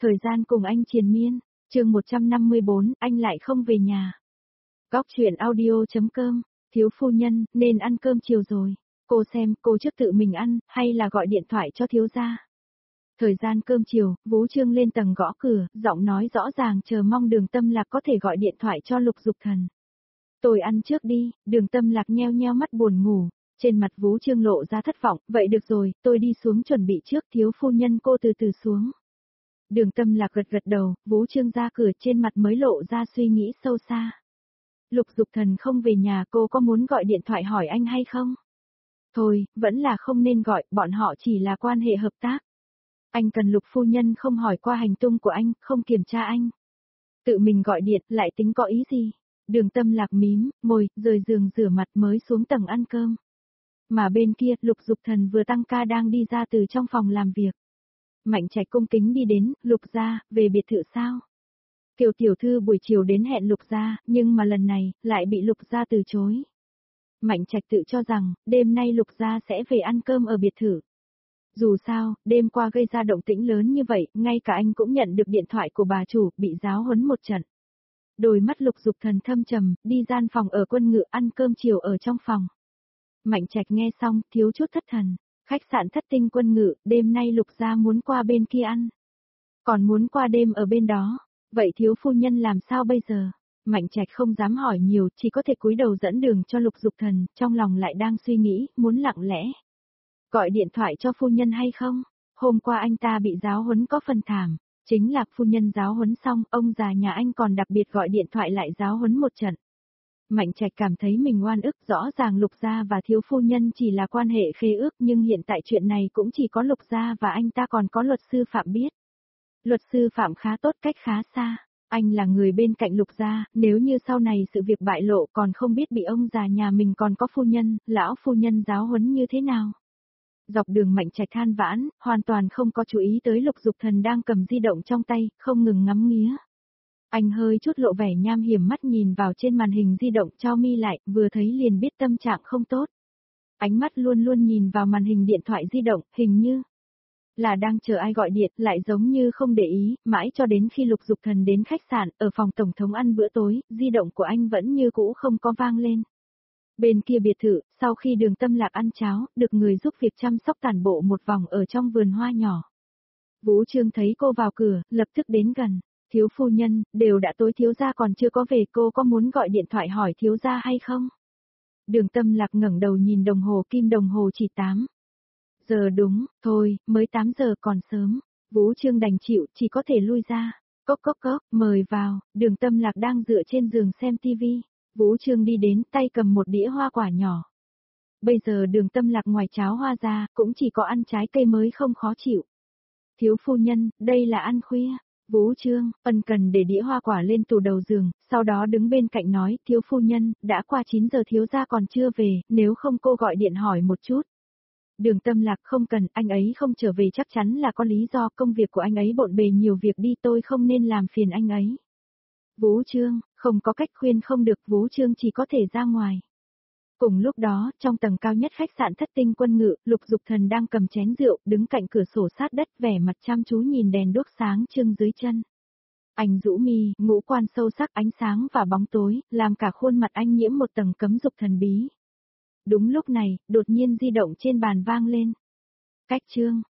Thời gian cùng anh triền miên, chương 154, anh lại không về nhà. Góc chuyện audio.com, thiếu phu nhân, nên ăn cơm chiều rồi. Cô xem, cô trước tự mình ăn, hay là gọi điện thoại cho thiếu gia. Thời gian cơm chiều, Vũ Trương lên tầng gõ cửa, giọng nói rõ ràng chờ mong Đường Tâm Lạc có thể gọi điện thoại cho Lục Dục Thần. Tôi ăn trước đi, Đường Tâm Lạc nheo nheo mắt buồn ngủ, trên mặt Vũ Trương lộ ra thất vọng, vậy được rồi, tôi đi xuống chuẩn bị trước, thiếu phu nhân cô từ từ xuống. Đường Tâm Lạc gật gật đầu, Vũ Trương ra cửa trên mặt mới lộ ra suy nghĩ sâu xa. Lục Dục Thần không về nhà, cô có muốn gọi điện thoại hỏi anh hay không? Thôi, vẫn là không nên gọi, bọn họ chỉ là quan hệ hợp tác. Anh cần Lục phu nhân không hỏi qua hành tung của anh, không kiểm tra anh. Tự mình gọi điện, lại tính có ý gì? Đường Tâm Lạc mím môi, rời giường rửa mặt mới xuống tầng ăn cơm. Mà bên kia, Lục Dục Thần vừa tăng ca đang đi ra từ trong phòng làm việc. Mạnh Trạch cung kính đi đến, Lục gia, về biệt thự sao? Kiều tiểu thư buổi chiều đến hẹn Lục gia, nhưng mà lần này, lại bị Lục gia từ chối. Mạnh Trạch tự cho rằng, đêm nay Lục gia sẽ về ăn cơm ở biệt thự. Dù sao, đêm qua gây ra động tĩnh lớn như vậy, ngay cả anh cũng nhận được điện thoại của bà chủ, bị giáo huấn một trận. Đôi mắt Lục Dục Thần thâm trầm, đi gian phòng ở Quân Ngự ăn cơm chiều ở trong phòng. Mạnh Trạch nghe xong, thiếu chút thất thần. Khách sạn Thất Tinh Quân Ngự, đêm nay Lục gia muốn qua bên kia ăn. Còn muốn qua đêm ở bên đó. Vậy thiếu phu nhân làm sao bây giờ? Mạnh Trạch không dám hỏi nhiều, chỉ có thể cúi đầu dẫn đường cho Lục Dục Thần, trong lòng lại đang suy nghĩ, muốn lặng lẽ. Gọi điện thoại cho phu nhân hay không? Hôm qua anh ta bị giáo huấn có phần thảm. Chính là phu nhân giáo huấn xong, ông già nhà anh còn đặc biệt gọi điện thoại lại giáo huấn một trận. Mạnh Trạch cảm thấy mình oan ức, rõ ràng Lục gia và thiếu phu nhân chỉ là quan hệ khế ước, nhưng hiện tại chuyện này cũng chỉ có Lục gia và anh ta còn có luật sư Phạm biết. Luật sư Phạm khá tốt, cách khá xa. Anh là người bên cạnh Lục gia, nếu như sau này sự việc bại lộ còn không biết bị ông già nhà mình còn có phu nhân, lão phu nhân giáo huấn như thế nào. Dọc đường Mạnh Trạch than vãn, hoàn toàn không có chú ý tới Lục Dục Thần đang cầm di động trong tay, không ngừng ngắm nghía. Anh hơi chút lộ vẻ nham hiểm, mắt nhìn vào trên màn hình di động, chau mi lại, vừa thấy liền biết tâm trạng không tốt. Ánh mắt luôn luôn nhìn vào màn hình điện thoại di động, hình như là đang chờ ai gọi điện, lại giống như không để ý, mãi cho đến khi Lục Dục Thần đến khách sạn, ở phòng tổng thống ăn bữa tối, di động của anh vẫn như cũ không có vang lên. Bên kia biệt thự, sau khi Đường Tâm Lạc ăn cháo, được người giúp việc chăm sóc tản bộ một vòng ở trong vườn hoa nhỏ. Vũ Trương thấy cô vào cửa, lập tức đến gần. Thiếu phu nhân, đều đã tối, thiếu gia còn chưa có về, cô có muốn gọi điện thoại hỏi thiếu gia hay không? Đường Tâm Lạc ngẩng đầu nhìn đồng hồ, kim đồng hồ chỉ 8 giờ đúng, thôi, mới 8 giờ còn sớm. Vũ Trương đành chịu, chỉ có thể lui ra. Cốc cốc cốc, mời vào. Đường Tâm Lạc đang dựa trên giường xem tivi. Vũ Trương đi đến, tay cầm một đĩa hoa quả nhỏ. Bây giờ Đường Tâm Lạc ngoài cháo hoa ra, cũng chỉ có ăn trái cây mới không khó chịu. Thiếu phu nhân, đây là ăn khuya. Vũ Trương, ân cần để đĩa hoa quả lên tủ đầu giường, sau đó đứng bên cạnh nói, thiếu phu nhân, đã qua 9 giờ thiếu gia còn chưa về, nếu không cô gọi điện hỏi một chút. Đường Tâm Lạc không cần, anh ấy không trở về chắc chắn là có lý do, công việc của anh ấy bộn bề nhiều việc đi, tôi không nên làm phiền anh ấy. Vũ Trương, không có cách khuyên không được, Vũ Trương chỉ có thể ra ngoài. Cùng lúc đó, trong tầng cao nhất khách sạn Thất Tinh Quân Ngự, Lục Dục Thần đang cầm chén rượu, đứng cạnh cửa sổ sát đất, vẻ mặt chăm chú nhìn đèn đuốc sáng trưng dưới chân. Anh rũ mi, ngũ quan sâu sắc, ánh sáng và bóng tối, làm cả khuôn mặt anh nhiễm một tầng cấm dục thần bí. Đúng lúc này, đột nhiên di động trên bàn vang lên. Cách chương